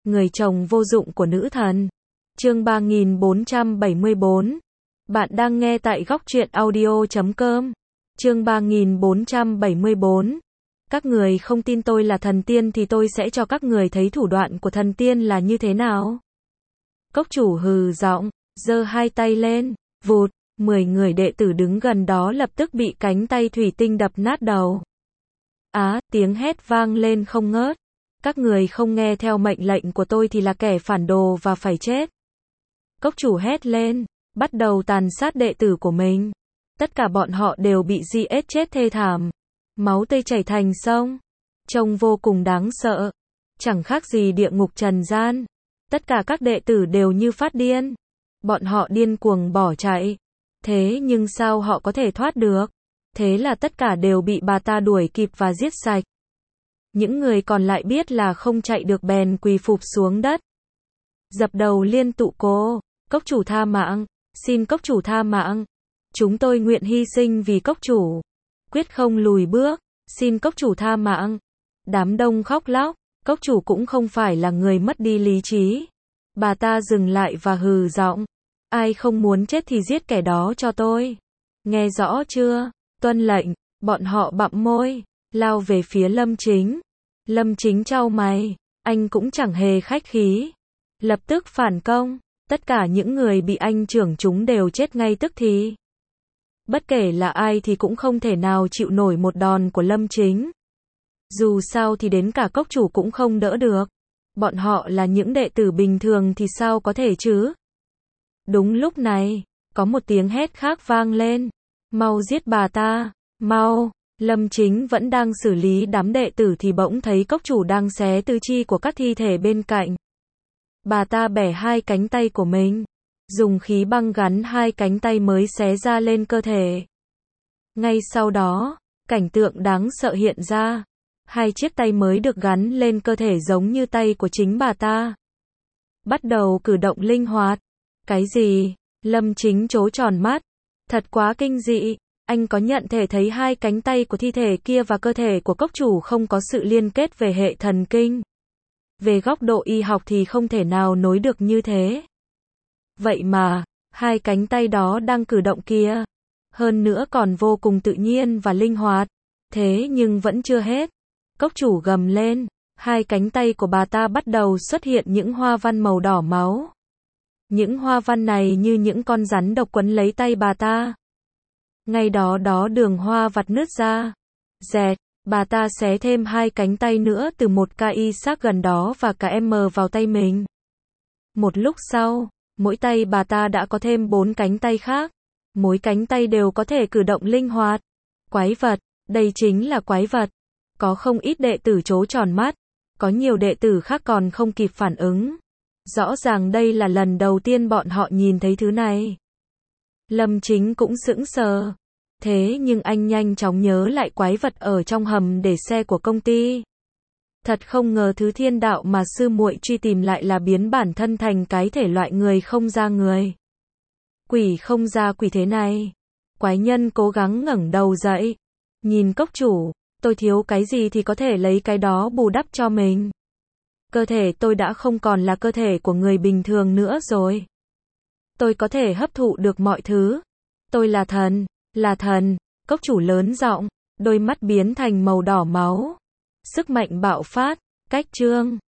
người chồng vô dụng của nữ thần. Chương 3474. Bạn đang nghe tại góc truyện audio.com. Chương 3474. Các người không tin tôi là thần tiên thì tôi sẽ cho các người thấy thủ đoạn của thần tiên là như thế nào. Cốc chủ hừ giọng, giơ hai tay lên, vụt, 10 người đệ tử đứng gần đó lập tức bị cánh tay thủy tinh đập nát đầu. Tiếng hét vang lên không ngớt. Các người không nghe theo mệnh lệnh của tôi thì là kẻ phản đồ và phải chết. Cốc chủ hét lên, bắt đầu tàn sát đệ tử của mình. Tất cả bọn họ đều bị giết chết thê thảm. Máu tươi chảy thành sông. Trông vô cùng đáng sợ. Chẳng khác gì địa ngục trần gian. Tất cả các đệ tử đều như phát điên. Bọn họ điên cuồng bỏ chạy. Thế nhưng sao họ có thể thoát được? Thế là tất cả đều bị bà ta đuổi kịp và giết sạch. Những người còn lại biết là không chạy được bèn quỳ phục xuống đất. Dập đầu liên tụ cô, cốc chủ tha mạng, xin cốc chủ tha mạng. Chúng tôi nguyện hy sinh vì cốc chủ. Quyết không lùi bước, xin cốc chủ tha mạng. Đám đông khóc lóc, cốc chủ cũng không phải là người mất đi lý trí. Bà ta dừng lại và hừ giọng. Ai không muốn chết thì giết kẻ đó cho tôi. Nghe rõ chưa? Tuân lệnh, bọn họ bặm môi, lao về phía Lâm Chính. Lâm Chính chau mày, anh cũng chẳng hề khách khí. Lập tức phản công, tất cả những người bị anh chưởng chúng đều chết ngay tức thì. Bất kể là ai thì cũng không thể nào chịu nổi một đòn của Lâm Chính. Dù sao thì đến cả cốc chủ cũng không đỡ được. Bọn họ là những đệ tử bình thường thì sao có thể chứ? Đúng lúc này, có một tiếng hét khác vang lên. Mau giết bà ta, mau. Lâm Chính vẫn đang xử lý đám đệ tử thì bỗng thấy cốc chủ đang xé tứ chi của các thi thể bên cạnh. Bà ta bẻ hai cánh tay của mình, dùng khí băng gắn hai cánh tay mới xé ra lên cơ thể. Ngay sau đó, cảnh tượng đáng sợ hiện ra. Hai chiếc tay mới được gắn lên cơ thể giống như tay của chính bà ta. Bắt đầu cử động linh hoạt. Cái gì? Lâm Chính trố tròn mắt. Thật quá kinh dị. Anh có nhận thể thấy hai cánh tay của thi thể kia và cơ thể của cốc chủ không có sự liên kết về hệ thần kinh. Về góc độ y học thì không thể nào nối được như thế. Vậy mà, hai cánh tay đó đang cử động kia. Hơn nữa còn vô cùng tự nhiên và linh hoạt. Thế nhưng vẫn chưa hết. Cốc chủ gầm lên. Hai cánh tay của bà ta bắt đầu xuất hiện những hoa văn màu đỏ máu. Những hoa văn này như những con rắn độc quấn lấy tay bà ta. Ngay đó đường hoa vặt nứt ra. Dẹt, bà ta xé thêm hai cánh tay nữa từ một cây xác gần đó và cả vào tay mình. Một lúc sau, mỗi tay bà ta đã có thêm 4 cánh tay khác. Mỗi cánh tay đều có thể cử động linh hoạt. Quái vật, đây chính là quái vật. Có không ít đệ tử trố tròn mắt. Có nhiều đệ tử khác còn không kịp phản ứng. Rõ ràng đây là lần đầu tiên bọn họ nhìn thấy thứ này. Lâm Chính cũng sững sờ. Thế nhưng anh nhanh chóng nhớ lại quái vật ở trong hầm để xe của công ty. Thật không ngờ thứ thiên đạo mà sư muội truy tìm lại là biến bản thân thành cái thể loại người không ra người. Quỷ không ra quỷ thế này. Quái nhân cố gắng ngẩng đầu dậy. Nhìn cốc chủ, tôi thiếu cái gì thì có thể lấy cái đó bù đắp cho mình. Cơ thể tôi đã không còn là cơ thể của người bình thường nữa rồi. Tôi có thể hấp thụ được mọi thứ. Tôi là thần, cốc chủ lớn giọng, đôi mắt biến thành màu đỏ máu. Sức mạnh bạo phát, cách chương.